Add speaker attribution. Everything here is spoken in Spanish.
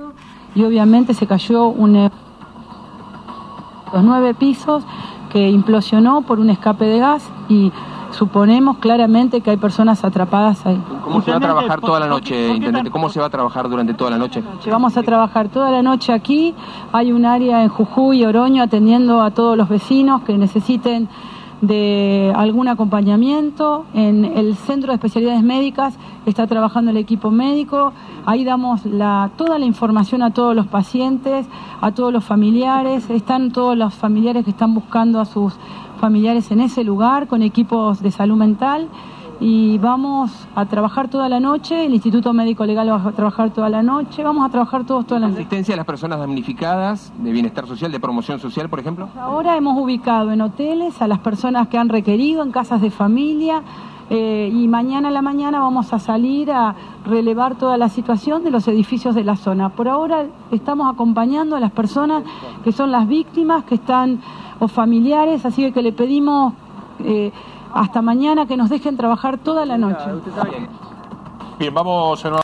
Speaker 1: Y obviamente se cayó los 9 pisos que implosionó por un escape de gas y suponemos claramente que hay personas atrapadas ahí.
Speaker 2: ¿Cómo se va a trabajar toda la noche, intendente? ¿Cómo se va a trabajar durante toda la noche?
Speaker 1: Vamos a trabajar toda la noche aquí. Hay un área en Jujuy y Oroño atendiendo a todos los vecinos que necesiten de algún acompañamiento. En el Centro de Especialidades Médicas está trabajando el equipo médico. Ahí damos toda la información a todos los pacientes, a todos los familiares. Están todos los familiares que están buscando a sus familiares en ese lugar con equipos de salud mental. Y vamos a trabajar toda la noche, el Instituto Médico Legal va a trabajar toda la noche, vamos a trabajar toda la noche.
Speaker 2: ¿Asistencia a las personas damnificadas, de bienestar social, de promoción social, por ejemplo?
Speaker 1: Ahora hemos ubicado en hoteles a las personas que han requerido, en casas de familia, y mañana a la mañana vamos a salir a relevar toda la situación de los edificios de la zona. Por ahora estamos acompañando a las personas que son las víctimas, que están, o familiares, así que le pedimos hasta mañana que nos dejen trabajar toda la noche.
Speaker 3: Bien, vamos a